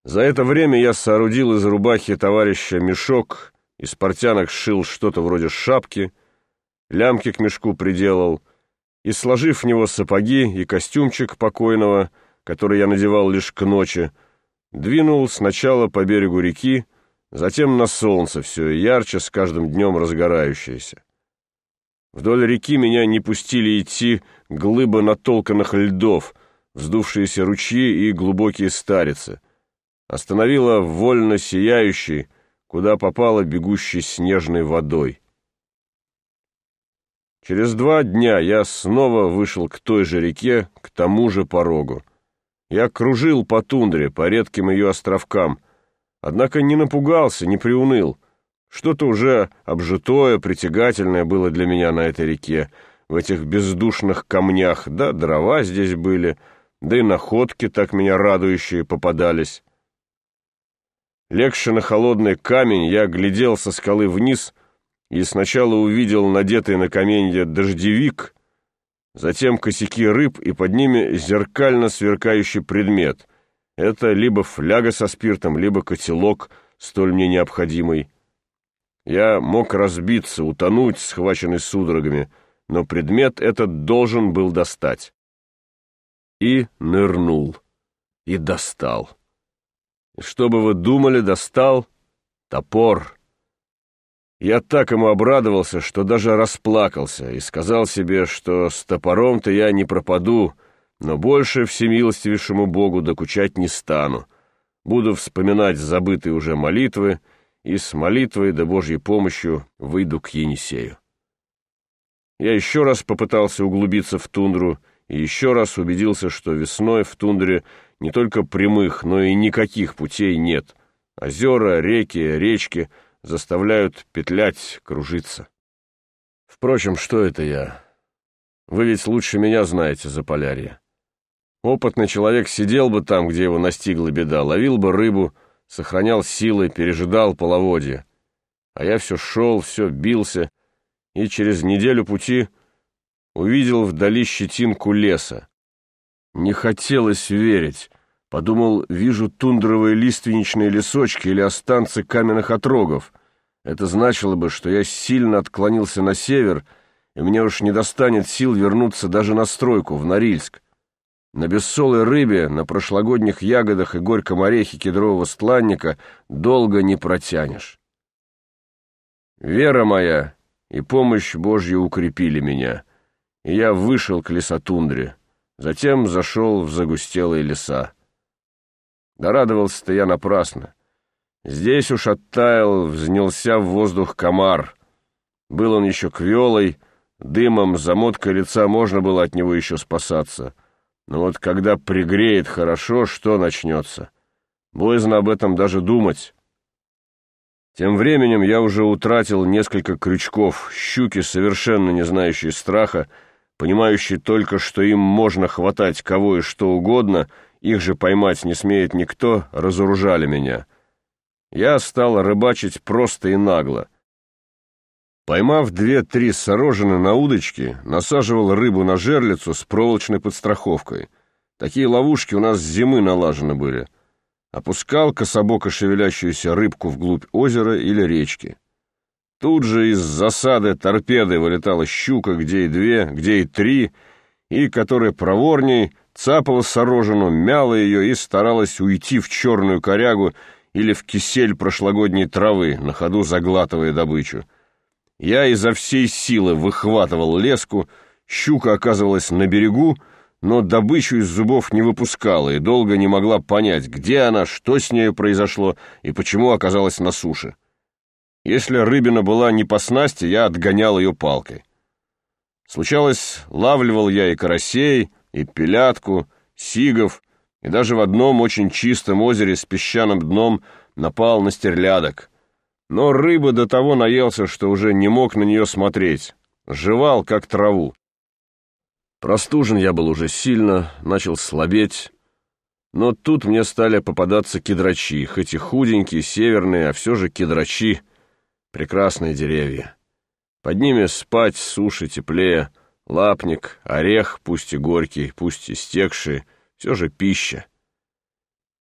За это время я соорудил из рубахи товарища мешок, из портянок сшил что-то вроде шапки, лямки к мешку приделал, и, сложив в него сапоги и костюмчик покойного, который я надевал лишь к ночи, двинул сначала по берегу реки, затем на солнце, все ярче с каждым днем разгорающееся. Вдоль реки меня не пустили идти глыбы натолканных льдов, вздувшиеся ручьи и глубокие старицы. Остановила вольно сияющий, куда попало бегущей снежной водой. Через 2 дня я снова вышел к той же реке, к тому же порогу. Я кружил по тундре, по редким ее островкам, однако не напугался, не приуныл. Что-то уже обжитое, притягательное было для меня на этой реке, в этих бездушных камнях, да дрова здесь были, да и находки так меня радующие попадались. Легши на холодный камень, я глядел со скалы вниз и сначала увидел надетый на каменье дождевик, затем косяки рыб и под ними зеркально сверкающий предмет. Это либо фляга со спиртом, либо котелок, столь мне необходимый. Я мог разбиться, утонуть, схваченный судорогами, но предмет этот должен был достать. И нырнул, и достал. И что бы вы думали, достал топор. Я так ему обрадовался, что даже расплакался, и сказал себе, что с топором-то я не пропаду, но больше всемилостивейшему Богу докучать не стану. Буду вспоминать забытые уже молитвы, и с молитвой да Божьей помощью выйду к Енисею. Я еще раз попытался углубиться в тундру, и еще раз убедился, что весной в тундре не только прямых, но и никаких путей нет. Озера, реки, речки заставляют петлять, кружиться. Впрочем, что это я? Вы ведь лучше меня знаете Заполярье. Опытный человек сидел бы там, где его настигла беда, ловил бы рыбу, сохранял силы, пережидал половодье. А я все шел, все бился, и через неделю пути увидел вдали щетинку леса. Не хотелось верить. Подумал, вижу тундровые лиственничные лесочки или останцы каменных отрогов. Это значило бы, что я сильно отклонился на север, и мне уж не достанет сил вернуться даже на стройку, в Норильск. На бессолой рыбе, на прошлогодних ягодах и горьком орехе кедрового стланника долго не протянешь. Вера моя и помощь Божья укрепили меня, и я вышел к лесотундре, затем зашел в загустелые леса. Дорадовался-то я напрасно. Здесь уж оттаял, взнялся в воздух комар. Был он еще квелой, дымом, замоткой лица можно было от него еще спасаться. Но вот когда пригреет хорошо, что начнется? Боязно об этом даже думать. Тем временем я уже утратил несколько крючков. Щуки, совершенно не знающие страха, понимающие только, что им можно хватать кого и что угодно, их же поймать не смеет никто, разоружали меня. Я стал рыбачить просто и нагло. Поймав 2-3 сорожины на удочке, насаживал рыбу на жерлицу с проволочной подстраховкой. Такие ловушки у нас с зимы налажены были. Опускал кособоко шевелящуюся рыбку вглубь озера или речки. Тут же из засады торпедой вылетала щука, где и 2, где и 3, и, которая проворней, цапала сорожину, мяла ее и старалась уйти в черную корягу или в кисель прошлогодней травы, на ходу заглатывая добычу. Я изо всей силы выхватывал леску, щука оказывалась на берегу, но добычу из зубов не выпускала и долго не могла понять, где она, что с нею произошло и почему оказалась на суше. Если рыбина была не по снасти, я отгонял ее палкой. Случалось, лавливал я и карасей, и пелятку, сигов, и даже в одном очень чистом озере с песчаным дном напал на стерлядок. Но рыба до того наелся, что уже не мог на нее смотреть, жевал, как траву. Простужен я был уже сильно, начал слабеть, но тут мне стали попадаться кедрачи, хоть и худенькие, северные, а все же кедрачи, прекрасные деревья. Под ними спать, суше, теплее, лапник, орех, пусть и горький, пусть и стекший, все же пища.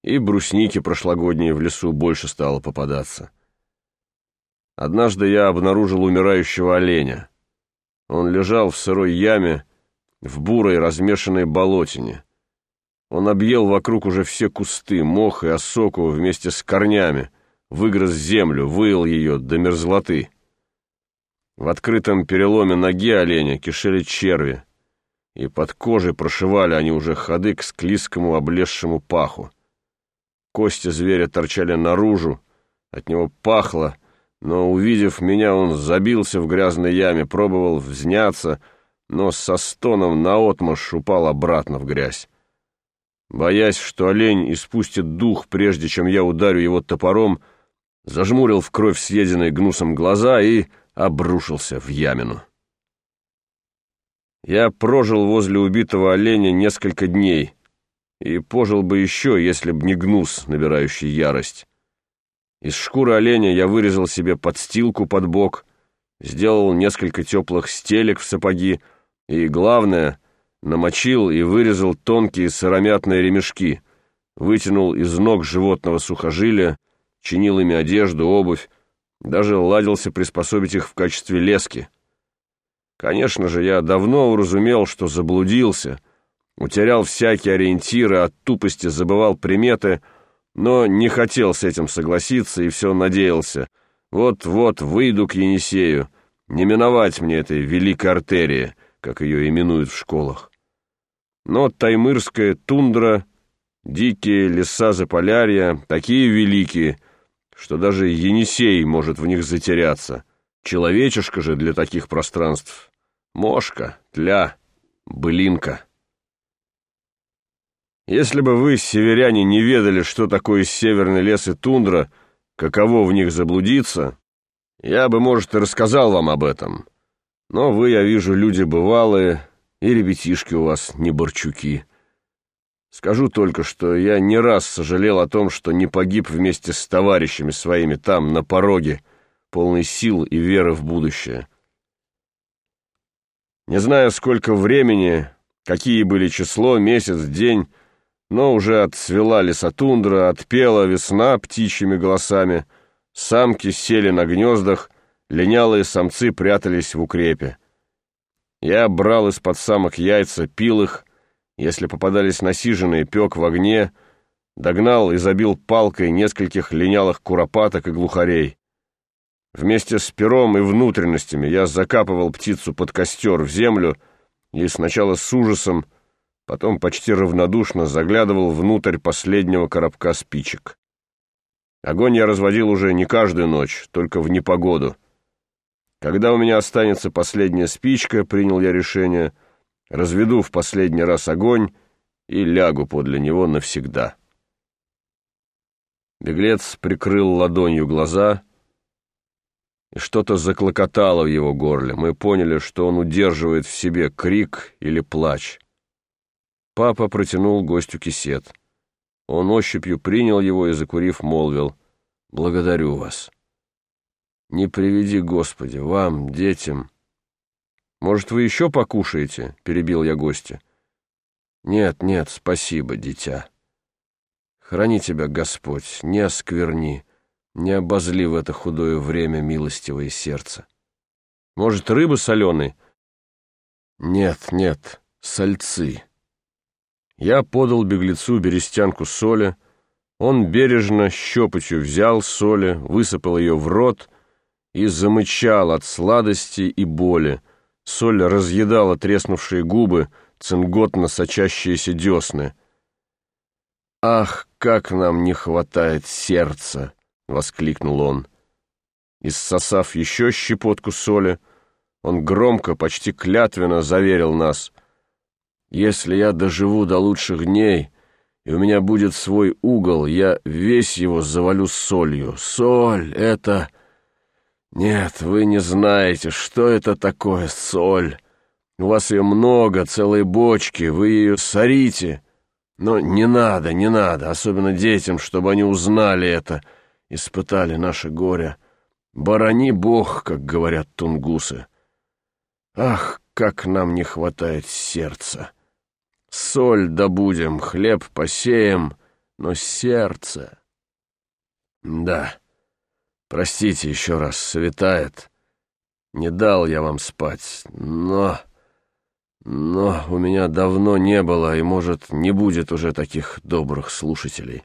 и брусники прошлогодней в лесу больше стало попадаться. Однажды я обнаружил умирающего оленя. Он лежал в сырой яме, в бурой размешанной болотине. Он объел вокруг уже все кусты, мох и осоку вместе с корнями, выгрыз землю, выел ее до мерзлоты. В открытом переломе ноги оленя кишели черви, и под кожей прошивали они уже ходы к склизкому облезшему паху. Кости зверя торчали наружу, от него пахло, но, увидев меня, он забился в грязной яме, пробовал взняться, но со стоном наотмашь упал обратно в грязь. Боясь, что олень испустит дух, прежде чем я ударю его топором, зажмурил в кровь съеденные гнусом глаза и обрушился в ямину. Я прожил возле убитого оленя несколько дней и пожил бы еще, если б не гнус, набирающий ярость. Из шкуры оленя я вырезал себе подстилку под бок, сделал несколько теплых стелек в сапоги и, главное, намочил и вырезал тонкие сыромятные ремешки, вытянул из ног животного сухожилия, чинил ими одежду, обувь, даже ладился приспособить их в качестве лески. Конечно же, я давно уразумел, что заблудился, утерял всякие ориентиры, от тупости забывал приметы, но не хотел с этим согласиться и все надеялся. Вот-вот выйду к Енисею, не миновать мне этой великой артерии, как ее именуют в школах. Но таймырская тундра, дикие леса Заполярья такие великие, что даже Енисей может в них затеряться. Человечишка же для таких пространств — мошка, тля, былинка. Если бы вы, северяне, не ведали, что такое северный лес и тундра, каково в них заблудиться, я бы, может, и рассказал вам об этом. Но вы, я вижу, люди бывалые, и ребятишки у вас не борчуки. Скажу только, что я не раз сожалел о том, что не погиб вместе с товарищами своими там, на пороге, полный сил и веры в будущее. Не знаю, сколько времени, какие были число, месяц, день, но уже отцвела лесотундра, отпела весна птичьими голосами, самки сели на гнездах, линялые самцы прятались в укрепе. Я брал из-под самок яйца, пил их, если попадались насиженные, пек в огне, догнал и забил палкой нескольких линялых куропаток и глухарей. Вместе с пером и внутренностями я закапывал птицу под костер в землю и сначала с ужасом, потом почти равнодушно заглядывал внутрь последнего коробка спичек. Огонь я разводил уже не каждую ночь, только в непогоду. Когда у меня останется последняя спичка, принял я решение, разведу в последний раз огонь и лягу подле него навсегда. Беглец прикрыл ладонью глаза, и что-то заклокотало в его горле. Мы поняли, что он удерживает в себе крик или плач. Папа протянул гостю кисет. Он ощупью принял его и, закурив, молвил: «Благодарю вас. Не приведи, Господи, вам, детям». «Может, вы еще покушаете?» — перебил я гостя. «Нет, нет, спасибо, дитя. Храни тебя, Господь, не оскверни, не обозли в это худое время милостивое сердце. Может, рыбы соленой?» «Нет, нет, сальцы». Я подал беглецу берестянку соли. Он бережно щепотью взял соли, высыпал ее в рот и замычал от сладости и боли. Соль разъедала треснувшие губы, цинготно сочащиеся десны. «Ах, как нам не хватает сердца!» — воскликнул он. Иссосав еще щепотку соли, он громко, почти клятвенно заверил нас: «Если я доживу до лучших дней, и у меня будет свой угол, я весь его завалю солью. Соль — это... Нет, вы не знаете, что это такое соль. У вас ее много, целые бочки, вы ее сорите. Но не надо, не надо, особенно детям, чтобы они узнали это, испытали наше горе. Борони Бог, как говорят тунгусы. Ах, как нам не хватает сердца! Соль добудем, хлеб посеем, Но сердце... Да, простите еще раз, светает. Не дал я вам спать, но у меня давно не было и, может, не будет уже таких добрых слушателей.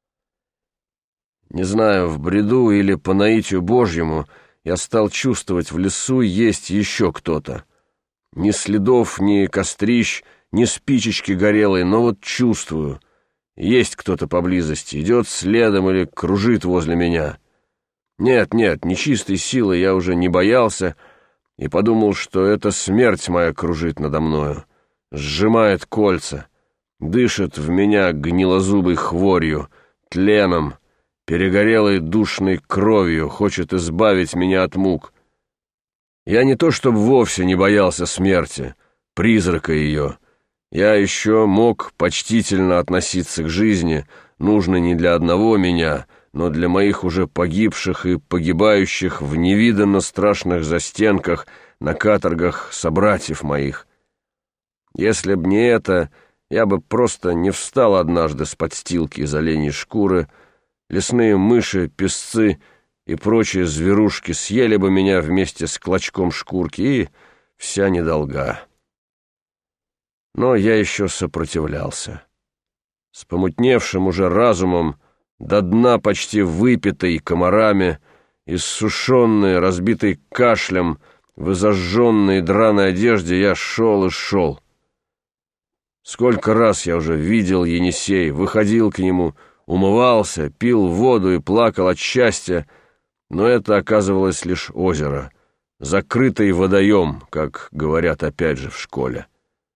Не знаю, в бреду или по наитию Божьему я стал чувствовать, в лесу есть еще кто-то. Ни следов, ни кострищ, ни спичечки горелой, но вот чувствую, есть кто-то поблизости, идет следом или кружит возле меня. Нет, нечистой силы я уже не боялся и подумал, что это смерть моя кружит надо мною, сжимает кольца, дышит в меня гнилозубой хворью, тленом, перегорелой душной кровью, хочет избавить меня от мук. Я не то чтобы вовсе не боялся смерти, призрака ее. Я еще мог почтительно относиться к жизни, нужной не для одного меня, но для моих уже погибших и погибающих в невиданно страшных застенках на каторгах собратьев моих. Если б не это, я бы просто не встал однажды с подстилки из оленей шкуры. Лесные мыши, песцы и прочие зверушки съели бы меня вместе с клочком шкурки, и вся недолга. Но я еще сопротивлялся. С помутневшим уже разумом, до дна почти выпитой комарами, иссушенный, разбитый кашлем, в зажженной драной одежде я шел и шел. Сколько раз я уже видел Енисей, выходил к нему, умывался, пил воду и плакал от счастья, но это оказывалось лишь озеро, закрытый водоем, как говорят опять же в школе.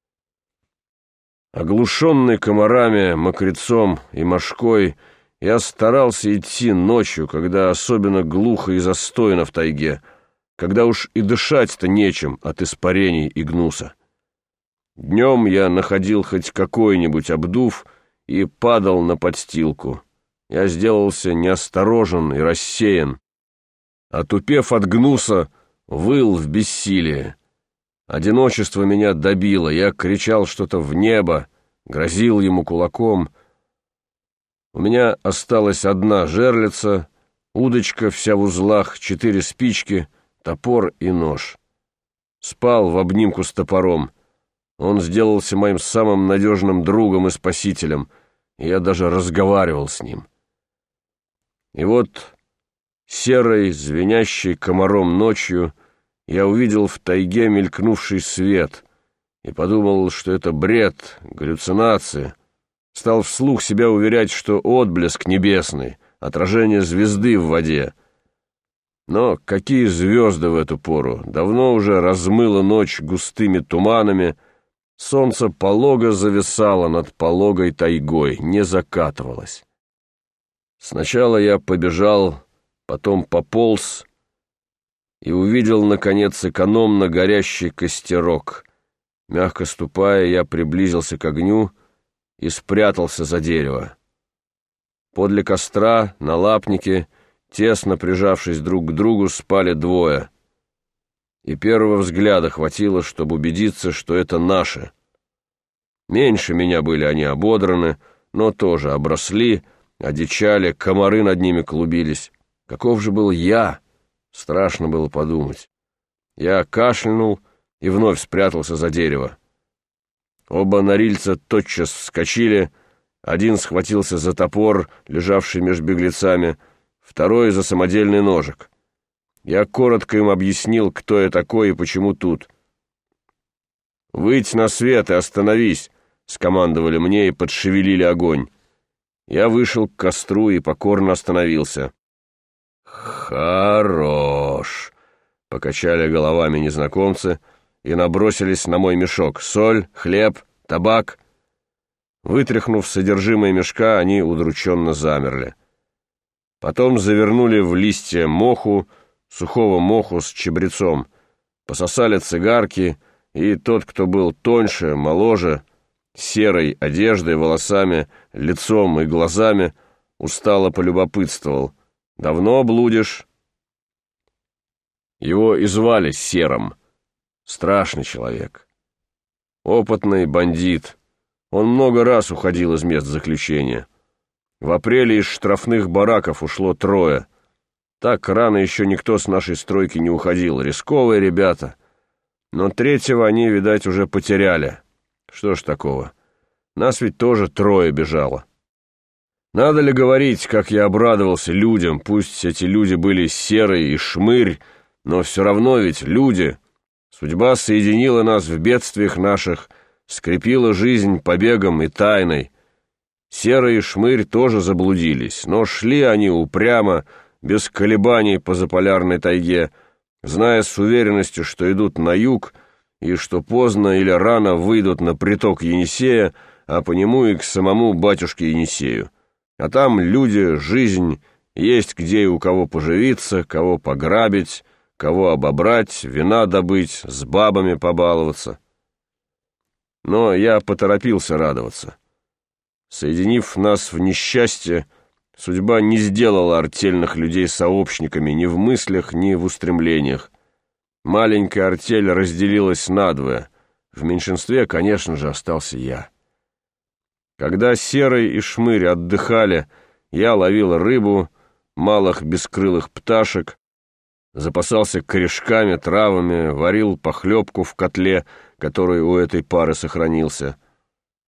Оглушенный комарами, мокрецом и мошкой, я старался идти ночью, когда особенно глухо и застойно в тайге, когда уж и дышать-то нечем от испарений и гнуса. Днем я находил хоть какой-нибудь обдув и падал на подстилку. Я сделался неосторожен и рассеян. Отупев от гнуса, выл в бессилии. Одиночество меня добило, я кричал что-то в небо, грозил ему кулаком. У меня осталась одна жерлица, удочка вся в узлах, 4 спички, топор и нож. Спал в обнимку с топором. Он сделался моим самым надежным другом и спасителем, и я даже разговаривал с ним. И вот серой, звенящей комаром ночью я увидел в тайге мелькнувший свет и подумал, что это бред, галлюцинация. Стал вслух себя уверять, что отблеск небесный, отражение звезды в воде. Но какие звезды в эту пору? Давно уже размыла ночь густыми туманами, солнце полого зависало над пологой тайгой, не закатывалось. Сначала я побежал, потом пополз и увидел, наконец, экономно горящий костерок. Мягко ступая, я приблизился к огню и спрятался за дерево. Подле костра, на лапнике, тесно прижавшись друг к другу, спали двое. И первого взгляда хватило, чтобы убедиться, что это наши. Меньше меня были они ободраны, но тоже обросли, одичали, комары над ними клубились. Каков же был я? Страшно было подумать. Я кашлянул и вновь спрятался за дерево. Оба норильца тотчас вскочили, один схватился за топор, лежавший меж беглецами, второй за самодельный ножик. Я коротко им объяснил, кто я такой и почему тут. «Выйдь на свет и остановись!» — скомандовали мне и подшевелили огонь. Я вышел к костру и покорно остановился. «Хорош!» — покачали головами незнакомцы и набросились на мой мешок. Соль, хлеб, табак. Вытряхнув содержимое мешка, они удрученно замерли. Потом завернули в листья моху, сухого моху с чабрецом, пососали цигарки, и тот, кто был тоньше, моложе, серой одеждой, волосами, лицом и глазами, устало полюбопытствовал: «Давно блудишь?» Его и звали Серым. Страшный человек. Опытный бандит. Он много раз уходил из мест заключения. В апреле из штрафных бараков ушло 3. Так рано еще никто с нашей стройки не уходил. Рисковые ребята. Но 3-го они, видать, уже потеряли. Что ж такого? Нас ведь тоже 3 бежало. Надо ли говорить, как я обрадовался людям, пусть эти люди были Серый и Шмырь, но все равно ведь люди. Судьба соединила нас в бедствиях наших, скрепила жизнь побегом и тайной. Серый и Шмырь тоже заблудились, но шли они упрямо, без колебаний по заполярной тайге, зная с уверенностью, что идут на юг, и что поздно или рано выйдут на приток Енисея, а по нему и к самому батюшке Енисею. А там люди, жизнь, есть где и у кого поживиться, кого пограбить, кого обобрать, вина добыть, с бабами побаловаться. Но я поторопился радоваться. Соединив нас в несчастье, судьба не сделала артельных людей сообщниками ни в мыслях, ни в устремлениях. Маленькая артель разделилась надвое. В меньшинстве, конечно же, остался я. Когда Серый и Шмырь отдыхали, я ловил рыбу, малых бескрылых пташек, запасался корешками, травами, варил похлебку в котле, который у этой пары сохранился.